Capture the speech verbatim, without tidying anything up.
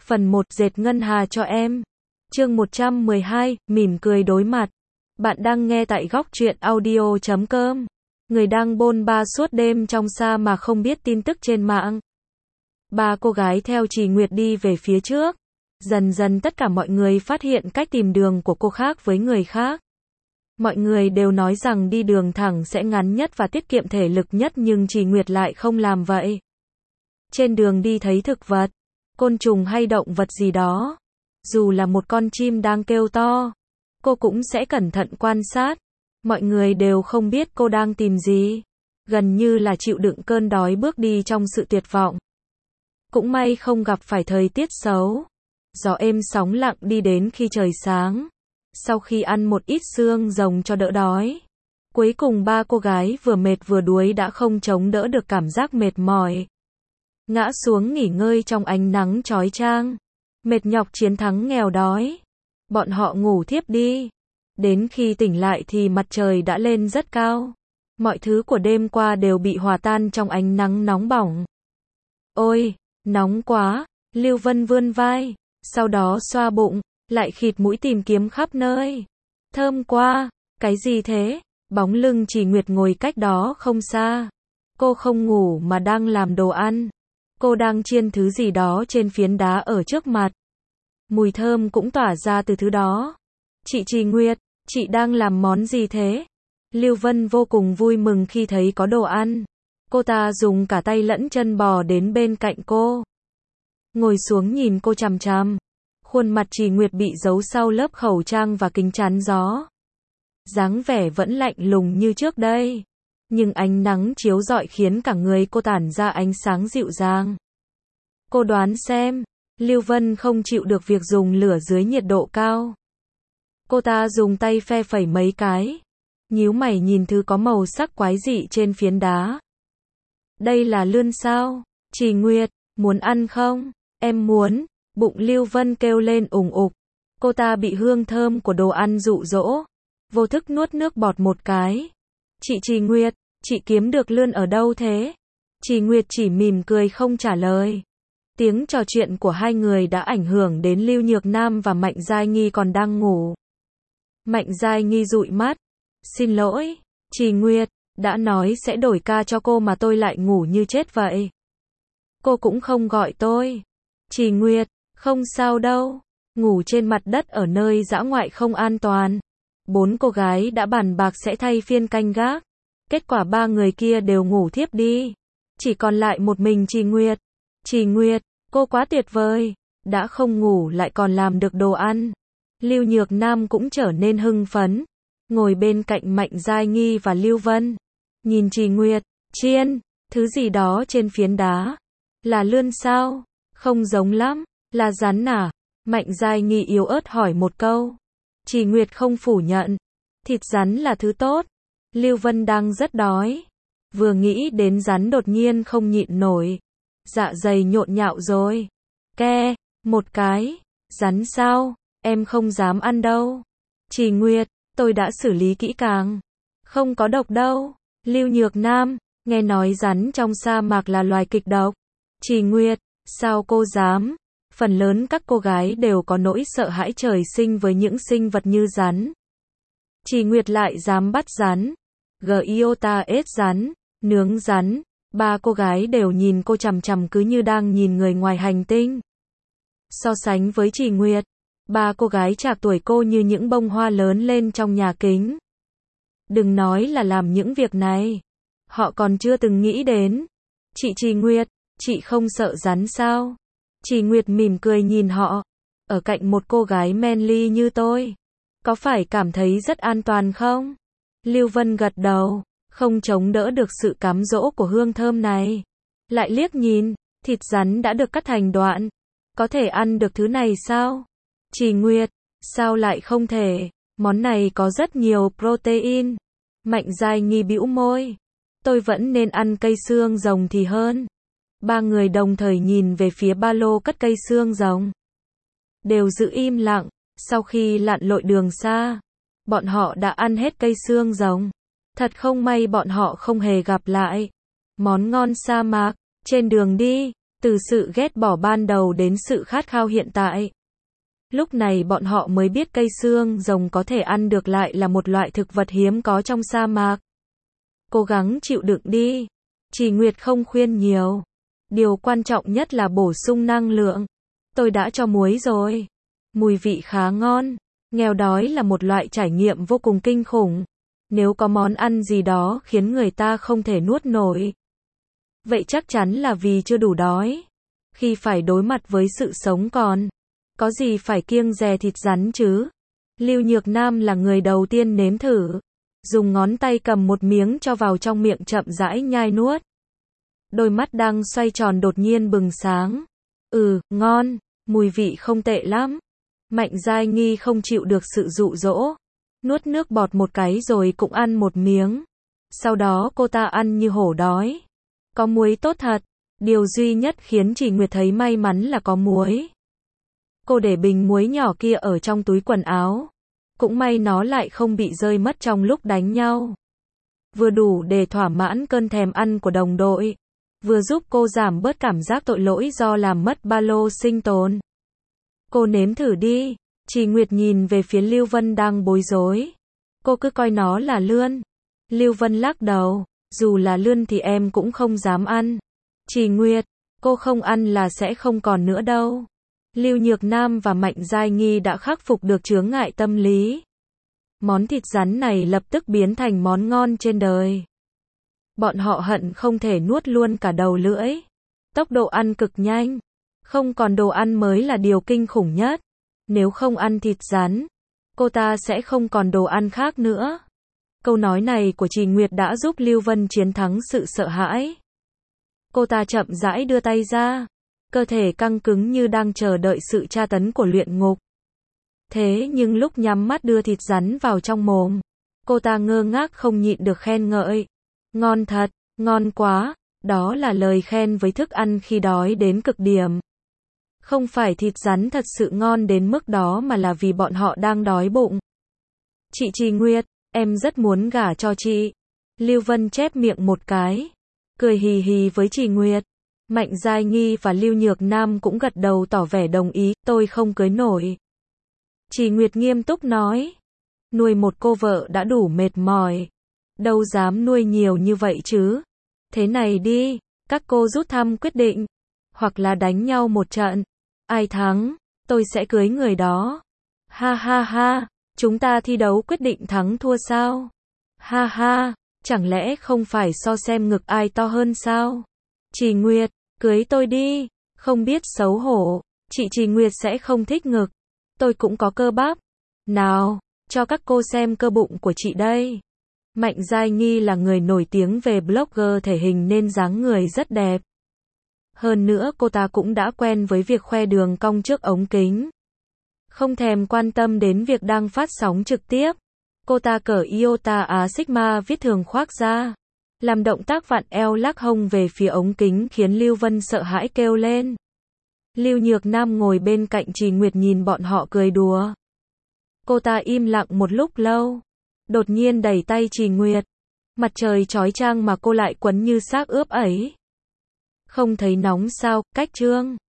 Phần một dệt ngân hà cho em. Chương một trăm mười hai, mỉm cười đối mặt. Bạn đang nghe tại góc truyện audio chấm com. Người đang bôn ba suốt đêm trong sa mà không biết tin tức trên mạng. Ba cô gái theo Trì Nguyệt đi về phía trước. Dần dần tất cả mọi người phát hiện cách tìm đường của cô khác với người khác. Mọi người đều nói rằng đi đường thẳng sẽ ngắn nhất và tiết kiệm thể lực nhất, nhưng Trì Nguyệt lại không làm vậy. Trên đường đi thấy thực vật, côn trùng hay động vật gì đó, dù là một con chim đang kêu to, cô cũng sẽ cẩn thận quan sát. Mọi người đều không biết cô đang tìm gì, gần như là chịu đựng cơn đói bước đi trong sự tuyệt vọng. Cũng may không gặp phải thời tiết xấu. Gió êm sóng lặng đi đến khi trời sáng. Sau khi ăn một ít xương rồng cho đỡ đói, cuối cùng ba cô gái vừa mệt vừa đuối đã không chống đỡ được cảm giác mệt mỏi, ngã xuống nghỉ ngơi trong ánh nắng chói chang. Mệt nhọc chiến thắng nghèo đói. Bọn họ ngủ thiếp đi. Đến khi tỉnh lại thì mặt trời đã lên rất cao. Mọi thứ của đêm qua đều bị hòa tan trong ánh nắng nóng bỏng. Ôi, nóng quá. Lưu Vân vươn vai, sau đó xoa bụng, lại khịt mũi tìm kiếm khắp nơi. Thơm quá. Cái gì thế? Bóng lưng Trì Nguyệt ngồi cách đó không xa. Cô không ngủ mà đang làm đồ ăn. Cô đang chiên thứ gì đó trên phiến đá ở trước mặt. Mùi thơm cũng tỏa ra từ thứ đó. Chị Trì Nguyệt, chị đang làm món gì thế? Lưu Vân vô cùng vui mừng khi thấy có đồ ăn. Cô ta dùng cả tay lẫn chân bò đến bên cạnh cô, ngồi xuống nhìn cô chằm chằm. Khuôn mặt Trì Nguyệt bị giấu sau lớp khẩu trang và kính chắn gió. Dáng vẻ vẫn lạnh lùng như trước đây, nhưng ánh nắng chiếu rọi khiến cả người cô tản ra ánh sáng dịu dàng. Cô đoán xem, Lưu Vân không chịu được việc dùng lửa dưới nhiệt độ cao. Cô ta dùng tay phe phẩy mấy cái, nhíu mày nhìn thứ có màu sắc quái dị trên phiến đá. Đây là lươn sao? Trì Nguyệt, muốn ăn không? Em muốn. Bụng Lưu Vân kêu lên ùng ục. Cô ta bị hương thơm của đồ ăn dụ dỗ, vô thức nuốt nước bọt một cái. Chị Trì Nguyệt, chị kiếm được lươn ở đâu thế? Trì Nguyệt chỉ mỉm cười không trả lời. Tiếng trò chuyện của hai người đã ảnh hưởng đến Lưu Nhược Nam và Mạnh Giai Nghi còn đang ngủ. Mạnh Giai Nghi dụi mắt. Xin lỗi, Trì Nguyệt, đã nói sẽ đổi ca cho cô mà tôi lại ngủ như chết vậy. Cô cũng không gọi tôi. Trì Nguyệt, không sao đâu. Ngủ trên mặt đất ở nơi dã ngoại không an toàn. Bốn cô gái đã bàn bạc sẽ thay phiên canh gác. Kết quả ba người kia đều ngủ thiếp đi. Chỉ còn lại một mình Trì Nguyệt. Trì Nguyệt, cô quá tuyệt vời. Đã không ngủ lại còn làm được đồ ăn. Lưu Nhược Nam cũng trở nên hưng phấn. Ngồi bên cạnh Mạnh Giai Nghi và Lưu Vân. Nhìn Trì Nguyệt, chiên, thứ gì đó trên phiến đá. Là lươn sao? Không giống lắm. Là rắn à? Mạnh Giai Nghi yếu ớt hỏi một câu. Trì Nguyệt không phủ nhận. Thịt rắn là thứ tốt. Lưu Vân đang rất đói. Vừa nghĩ đến rắn đột nhiên không nhịn nổi. Dạ dày nhộn nhạo rồi. Ke, một cái. Rắn sao? Em không dám ăn đâu. Trì Nguyệt, tôi đã xử lý kỹ càng. Không có độc đâu. Lưu Nhược Nam, nghe nói rắn trong sa mạc là loài kịch độc. Trì Nguyệt, sao cô dám? Phần lớn các cô gái đều có nỗi sợ hãi trời sinh với những sinh vật như rắn. Trì Nguyệt lại dám bắt rắn. Giota ết rắn, nướng rắn. Ba cô gái đều nhìn cô chằm chằm cứ như đang nhìn người ngoài hành tinh. So sánh với Trì Nguyệt, ba cô gái trạc tuổi cô như những bông hoa lớn lên trong nhà kính. Đừng nói là làm những việc này, họ còn chưa từng nghĩ đến. Chị Trì Nguyệt, chị không sợ rắn sao? Trì Nguyệt mỉm cười nhìn họ. Ở cạnh một cô gái manly như tôi, có phải cảm thấy rất an toàn không? Lưu Vân gật đầu, không chống đỡ được sự cám dỗ của hương thơm này. Lại liếc nhìn, thịt rắn đã được cắt thành đoạn. Có thể ăn được thứ này sao? Trì Nguyệt, sao lại không thể? Món này có rất nhiều protein. Mạnh Giai Nghi bĩu môi. Tôi vẫn nên ăn cây xương rồng thì hơn. Ba người đồng thời nhìn về phía ba lô cất cây xương rồng. Đều giữ im lặng. Sau khi lặn lội đường xa, bọn họ đã ăn hết cây xương rồng. Thật không may bọn họ không hề gặp lại món ngon sa mạc. Trên đường đi, Từ sự ghét bỏ ban đầu đến sự khát khao hiện tại. Lúc này bọn họ mới biết cây xương rồng có thể ăn được lại là một loại thực vật hiếm có trong sa mạc. Cố gắng chịu đựng đi. Trì Nguyệt không khuyên nhiều. Điều quan trọng nhất là bổ sung năng lượng. Tôi đã cho muối rồi. Mùi vị khá ngon. Nghèo đói là một loại trải nghiệm vô cùng kinh khủng. Nếu có món ăn gì đó khiến người ta không thể nuốt nổi, vậy chắc chắn là vì chưa đủ đói. Khi phải đối mặt với sự sống còn, có gì phải kiêng dè thịt rắn chứ? Lưu Nhược Nam là người đầu tiên nếm thử. Dùng ngón tay cầm một miếng cho vào trong miệng chậm rãi nhai nuốt. Đôi mắt đang xoay tròn đột nhiên bừng sáng. Ừ, ngon, mùi vị không tệ lắm. Mạnh Giai Nghi không chịu được sự dụ dỗ. Nuốt nước bọt một cái rồi cũng ăn một miếng. Sau đó cô ta ăn như hổ đói. Có muối tốt thật. Điều duy nhất khiến Trì Nguyệt thấy may mắn là có muối. Cô để bình muối nhỏ kia ở trong túi quần áo. Cũng may nó lại không bị rơi mất trong lúc đánh nhau. Vừa đủ để thỏa mãn cơn thèm ăn của đồng đội. Vừa giúp cô giảm bớt cảm giác tội lỗi do làm mất ba lô sinh tồn. Cô nếm thử đi. Trì Nguyệt nhìn về phía Lưu Vân đang bối rối. Cô cứ coi nó là lươn. Lưu Vân lắc đầu. Dù là lươn thì em cũng không dám ăn. Trì Nguyệt, cô không ăn là sẽ không còn nữa đâu. Lưu Nhược Nam và Mạnh Giai Nghi đã khắc phục được chướng ngại tâm lý. Món thịt rắn này lập tức biến thành món ngon trên đời. Bọn họ hận không thể nuốt luôn cả đầu lưỡi. Tốc độ ăn cực nhanh. Không còn đồ ăn mới là điều kinh khủng nhất. Nếu không ăn thịt rắn, cô ta sẽ không còn đồ ăn khác nữa. Câu nói này của Trì Nguyệt đã giúp Lưu Vân chiến thắng sự sợ hãi. Cô ta chậm rãi đưa tay ra. Cơ thể căng cứng như đang chờ đợi sự tra tấn của luyện ngục. Thế nhưng lúc nhắm mắt đưa thịt rắn vào trong mồm, cô ta ngơ ngác không nhịn được khen ngợi. Ngon thật, ngon quá, đó là lời khen với thức ăn khi đói đến cực điểm. Không phải thịt rắn thật sự ngon đến mức đó mà là vì bọn họ đang đói bụng. Chị Trì Nguyệt, em rất muốn gả cho chị. Lưu Vân chép miệng một cái, cười hì hì với Trì Nguyệt. Mạnh Giai Nghi và Lưu Nhược Nam cũng gật đầu tỏ vẻ đồng ý, tôi không cưới nổi. Trì Nguyệt nghiêm túc nói, nuôi một cô vợ đã đủ mệt mỏi, đâu dám nuôi nhiều như vậy chứ. Thế này đi, các cô rút thăm quyết định, hoặc là đánh nhau một trận, ai thắng, tôi sẽ cưới người đó. Ha ha ha, chúng ta thi đấu quyết định thắng thua sao? Ha ha, chẳng lẽ không phải so xem ngực ai to hơn sao? Trì Nguyệt, cưới tôi đi, không biết xấu hổ, chị Trì Nguyệt sẽ không thích ngực, tôi cũng có cơ bắp. Nào, cho các cô xem cơ bụng của chị đây. Mạnh Giai Nghi là người nổi tiếng về blogger thể hình nên dáng người rất đẹp. Hơn nữa cô ta cũng đã quen với việc khoe đường cong trước ống kính. Không thèm quan tâm đến việc đang phát sóng trực tiếp. Cô ta cởi Iota Á Sigma viết thường khoác ra. Làm động tác vặn eo lắc hông về phía ống kính khiến Lưu Vân sợ hãi kêu lên. Lưu Nhược Nam ngồi bên cạnh Trì Nguyệt nhìn bọn họ cười đùa. Cô ta im lặng một lúc lâu. Đột nhiên đẩy tay Trì Nguyệt. Mặt trời chói chang mà cô lại quấn như xác ướp ấy. Không thấy nóng sao, cách trương.